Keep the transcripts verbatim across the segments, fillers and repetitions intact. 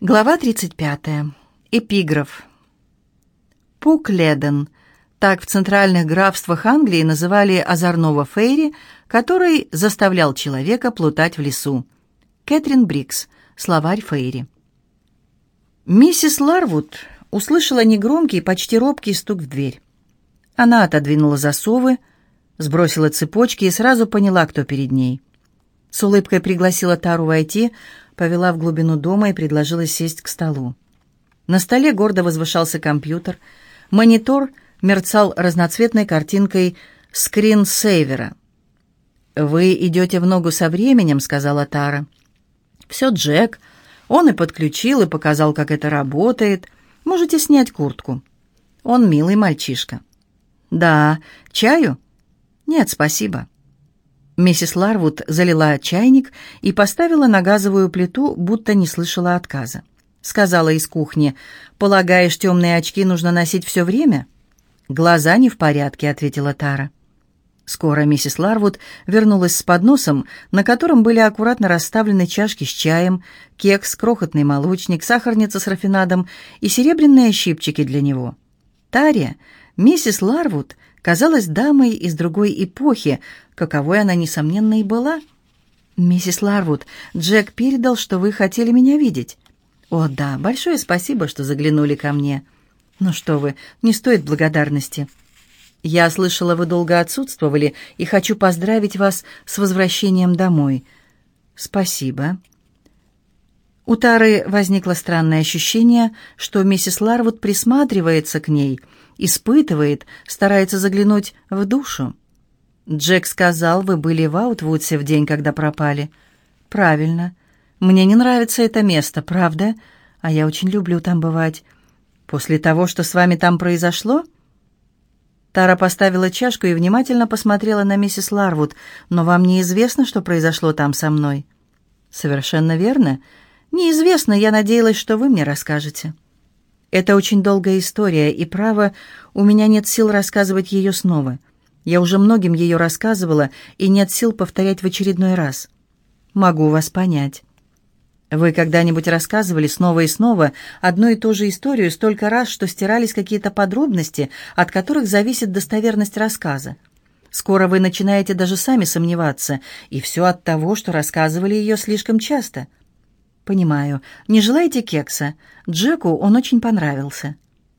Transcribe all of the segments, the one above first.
Глава тридцать пятая. Эпиграф. Пук-Леден. Так в центральных графствах Англии называли озорного фейри, который заставлял человека плутать в лесу. Кэтрин Брикс. Словарь фейри. Миссис Ларвуд услышала негромкий, почти робкий стук в дверь. Она отодвинула засовы, сбросила цепочки и сразу поняла, кто перед ней. С улыбкой пригласила Тару войти, повела в глубину дома и предложила сесть к столу. На столе гордо возвышался компьютер. Монитор мерцал разноцветной картинкой скринсейвера. «Вы идете в ногу со временем», — сказала Тара. «Все Джек. Он и подключил, и показал, как это работает. Можете снять куртку. Он милый мальчишка». «Да. Чаю?» «Нет, спасибо». Миссис Ларвуд залила чайник и поставила на газовую плиту, будто не слышала отказа. Сказала из кухни: «Полагаешь, темные очки нужно носить все время?» «Глаза не в порядке», — ответила Тара. Скоро миссис Ларвуд вернулась с подносом, на котором были аккуратно расставлены чашки с чаем, кекс, крохотный молочник, сахарница с рафинадом и серебряные щипчики для него. Таре миссис Ларвуд казалась дамой из другой эпохи, каковой она, несомненно, и была. «Миссис Ларвуд, Джек передал, что вы хотели меня видеть». «О, да, большое спасибо, что заглянули ко мне». «Ну что вы, не стоит благодарности». «Я слышала, вы долго отсутствовали, и хочу поздравить вас с возвращением домой». «Спасибо». У Тары возникло странное ощущение, что миссис Ларвуд присматривается к ней, испытывает, старается заглянуть в душу. «Джек сказал, вы были в Аутвудсе в день, когда пропали». «Правильно. Мне не нравится это место, правда? А я очень люблю там бывать. После того, что с вами там произошло?» Тара поставила чашку и внимательно посмотрела на миссис Ларвуд. «Но вам неизвестно, что произошло там со мной?» «Совершенно верно. Неизвестно, я надеялась, что вы мне расскажете». «Это очень долгая история, и, право, у меня нет сил рассказывать ее снова. Я уже многим ее рассказывала, и нет сил повторять в очередной раз. Могу вас понять. Вы когда-нибудь рассказывали снова и снова одну и ту же историю столько раз, что стирались какие-то подробности, от которых зависит достоверность рассказа? Скоро вы начинаете даже сами сомневаться, и все от того, что рассказывали ее слишком часто». «Понимаю. Не желаете кекса? Джеку он очень понравился».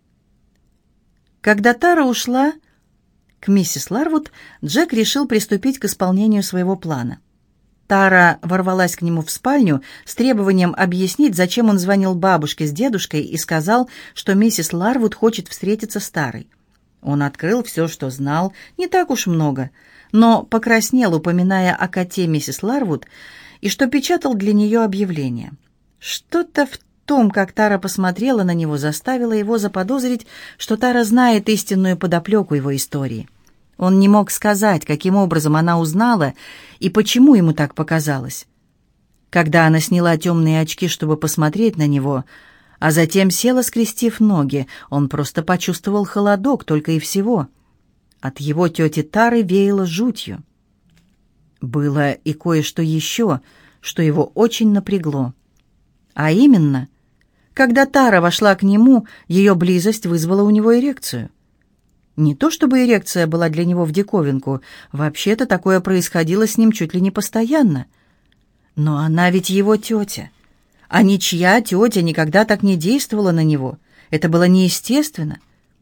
Когда Тара ушла к миссис Ларвуд, Джек решил приступить к исполнению своего плана. Тара ворвалась к нему в спальню с требованием объяснить, зачем он звонил бабушке с дедушкой и сказал, что миссис Ларвуд хочет встретиться с Тарой. Он открыл все, что знал, не так уж много, но покраснел, упоминая о коте миссис Ларвуд, и что печатал для нее объявление. Что-то в том, как Тара посмотрела на него, заставило его заподозрить, что Тара знает истинную подоплеку его истории. Он не мог сказать, каким образом она узнала и почему ему так показалось. Когда она сняла темные очки, чтобы посмотреть на него, а затем села, скрестив ноги, он просто почувствовал холодок, только и всего. От его тети Тары веяло жутью. Было и кое-что еще, что его очень напрягло. А именно, когда Тара вошла к нему, ее близость вызвала у него эрекцию. Не то чтобы эрекция была для него в диковинку, вообще-то такое происходило с ним чуть ли не постоянно. Но она ведь его тетя, а ничья тетя никогда так не действовала на него. Это было неестественно.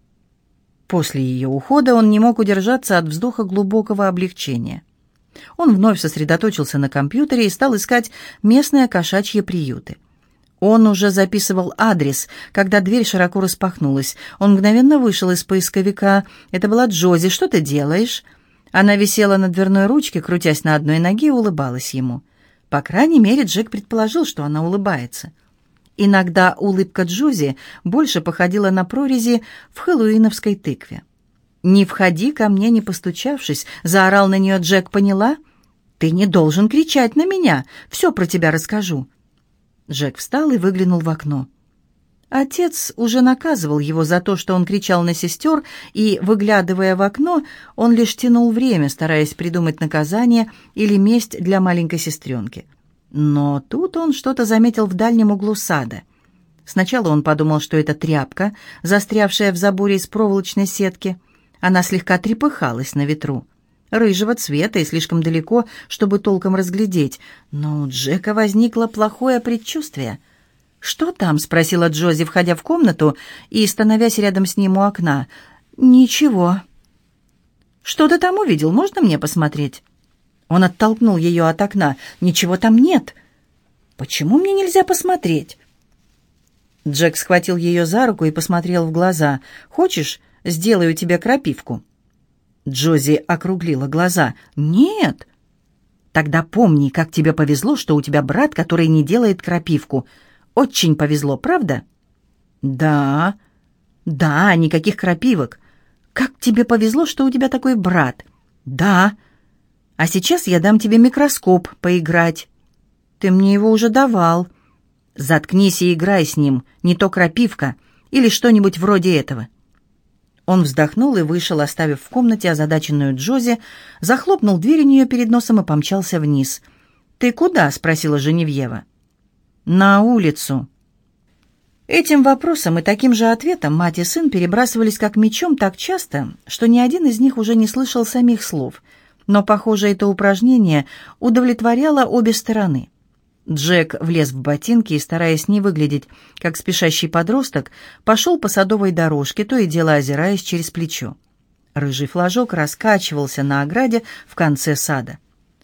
После ее ухода он не мог удержаться от вздоха глубокого облегчения. Он вновь сосредоточился на компьютере и стал искать местные кошачьи приюты. Он уже записывал адрес, когда дверь широко распахнулась. Он мгновенно вышел из поисковика. Это была Джози. «Что ты делаешь?» Она висела на дверной ручке, крутясь на одной ноге, и улыбалась ему. По крайней мере, Джек предположил, что она улыбается. Иногда улыбка Джози больше походила на прорези в хэллоуиновской тыкве. «Не входи ко мне, не постучавшись», — заорал на нее Джек. «Поняла? Ты не должен кричать на меня. Все про тебя расскажу». Джек встал и выглянул в окно. Отец уже наказывал его за то, что он кричал на сестер, и, выглядывая в окно, он лишь тянул время, стараясь придумать наказание или месть для маленькой сестренки. Но тут он что-то заметил в дальнем углу сада. Сначала он подумал, что это тряпка, застрявшая в заборе из проволочной сетки. Она слегка трепыхалась на ветру. Рыжего цвета и слишком далеко, чтобы толком разглядеть. Но у Джека возникло плохое предчувствие. «Что там?» — спросила Джози, входя в комнату и становясь рядом с ним у окна. «Ничего». «Что ты там увидел? Можно мне посмотреть?» Он оттолкнул ее от окна. «Ничего там нет». «Почему мне нельзя посмотреть?» Джек схватил ее за руку и посмотрел в глаза. «Хочешь, сделаю тебе крапивку?» Джози округлила глаза. «Нет». «Тогда помни, как тебе повезло, что у тебя брат, который не делает крапивку. Очень повезло, правда?» «Да». «Да, никаких крапивок. Как тебе повезло, что у тебя такой брат?» «Да». «А сейчас я дам тебе микроскоп поиграть». «Ты мне его уже давал». «Заткнись и играй с ним, не то крапивка или что-нибудь вроде этого». Он вздохнул и вышел, оставив в комнате озадаченную Джози, захлопнул дверь у нее перед носом и помчался вниз. «Ты куда?» — спросила Женевьева. «На улицу». Этим вопросом и таким же ответом мать и сын перебрасывались как мечом так часто, что ни один из них уже не слышал самих слов. Но, похоже, это упражнение удовлетворяло обе стороны. Джек влез в ботинки и, стараясь не выглядеть как спешащий подросток, пошел по садовой дорожке, то и дело озираясь через плечо. Рыжий флажок раскачивался на ограде в конце сада.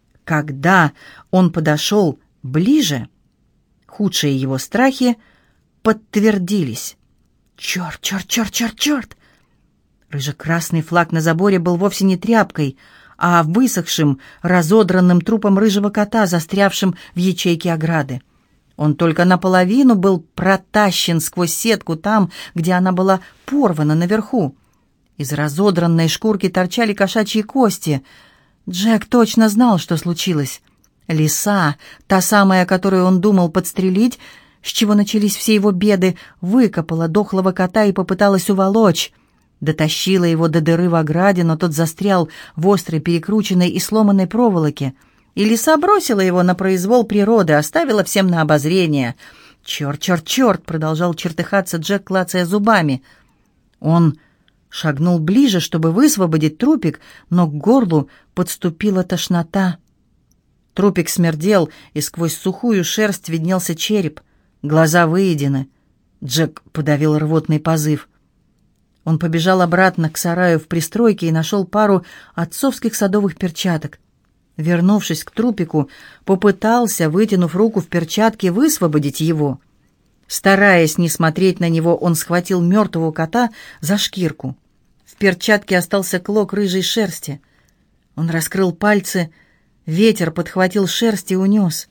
Когда он подошел ближе, худшие его страхи подтвердились. «Черт, черт, черт, черт, черт!» Рыже-красный флаг на заборе был вовсе не тряпкой, а высохшим, разодранным трупом рыжего кота, застрявшим в ячейке ограды. Он только наполовину был протащен сквозь сетку там, где она была порвана наверху. Из разодранной шкурки торчали кошачьи кости. Джек точно знал, что случилось. Лиса, та самая, которую он думал подстрелить, с чего начались все его беды, выкопала дохлого кота и попыталась уволочь. Дотащила его до дыры в ограде, но тот застрял в острой, перекрученной и сломанной проволоке. И лиса бросила его на произвол природы, оставила всем на обозрение. «Черт, черт, черт!» — продолжал чертыхаться Джек, клацая зубами. Он шагнул ближе, чтобы высвободить трупик, но к горлу подступила тошнота. Трупик смердел, и сквозь сухую шерсть виднелся череп. Глаза выедены. Джек подавил рвотный позыв. Он побежал обратно к сараю в пристройке и нашел пару отцовских садовых перчаток. Вернувшись к трупику, попытался, вытянув руку в перчатке, высвободить его. Стараясь не смотреть на него, он схватил мертвого кота за шкирку. В перчатке остался клок рыжей шерсти. Он раскрыл пальцы, ветер подхватил шерсть и унес.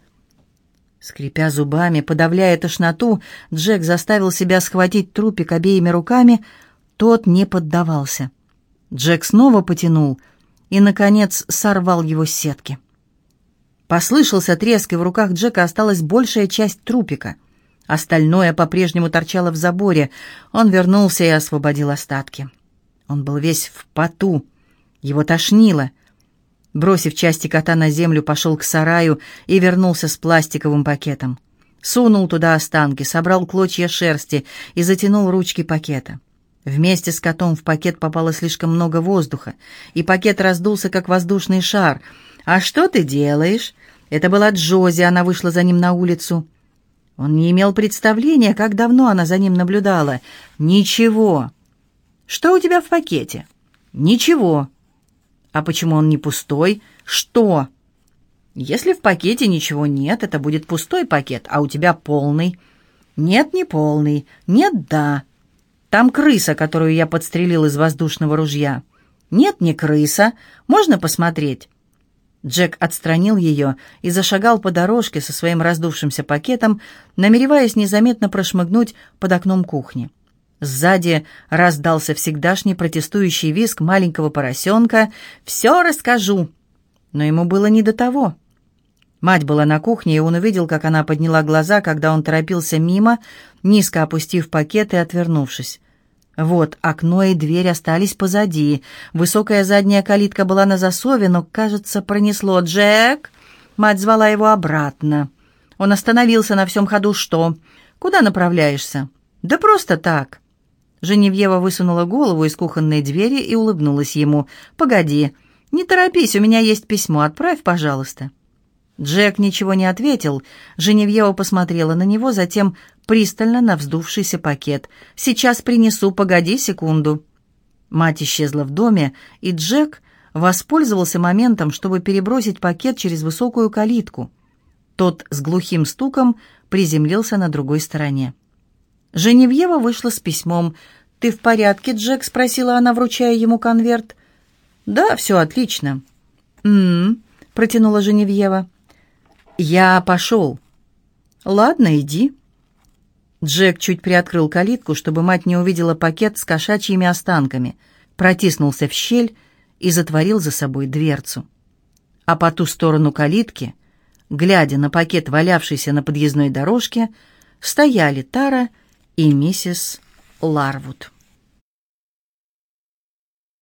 Скрипя зубами, подавляя тошноту, Джек заставил себя схватить трупик обеими руками. Тот не поддавался. Джек снова потянул и, наконец, сорвал его с сетки. Послышался треск, и в руках Джека осталась большая часть трупика. Остальное по-прежнему торчало в заборе. Он вернулся и освободил остатки. Он был весь в поту. Его тошнило. Бросив части кота на землю, пошел к сараю и вернулся с пластиковым пакетом. Сунул туда останки, собрал клочья шерсти и затянул ручки пакета. Вместе с котом в пакет попало слишком много воздуха, и пакет раздулся, как воздушный шар. «А что ты делаешь?» Это была Джози, она вышла за ним на улицу. Он не имел представления, как давно она за ним наблюдала. «Ничего». «Что у тебя в пакете?» «Ничего». «А почему он не пустой?» «Что?» «Если в пакете ничего нет, это будет пустой пакет, а у тебя полный». «Нет, не полный. Нет, да». «Там крыса, которую я подстрелил из воздушного ружья». «Нет, не крыса. Можно посмотреть?» Джек отстранил ее и зашагал по дорожке со своим раздувшимся пакетом, намереваясь незаметно прошмыгнуть под окном кухни. Сзади раздался всегдашний протестующий визг маленького поросенка. «Все расскажу!» Но ему было не до того. Мать была на кухне, и он увидел, как она подняла глаза, когда он торопился мимо, низко опустив пакет и отвернувшись. Вот окно и дверь остались позади. Высокая задняя калитка была на засове, но, кажется, пронесло. «Джек!» Мать звала его обратно. Он остановился на всем ходу. «Что? Куда направляешься?» «Да просто так». Женевьева высунула голову из кухонной двери и улыбнулась ему. «Погоди, не торопись, у меня есть письмо, отправь, пожалуйста». Джек ничего не ответил. Женевьева посмотрела на него, затем пристально на вздувшийся пакет. «Сейчас принесу, погоди секунду». Мать исчезла в доме, и Джек воспользовался моментом, чтобы перебросить пакет через высокую калитку. Тот с глухим стуком приземлился на другой стороне. Женевьева вышла с письмом. «Ты в порядке, Джек?» — спросила она, вручая ему конверт. «Да, все отлично». «М-м-м», протянула Женевьева. «Я пошел». «Ладно, иди». Джек чуть приоткрыл калитку, чтобы мать не увидела пакет с кошачьими останками, протиснулся в щель и затворил за собой дверцу. А по ту сторону калитки, глядя на пакет, валявшийся на подъездной дорожке, стояли Тара и миссис Ларвуд.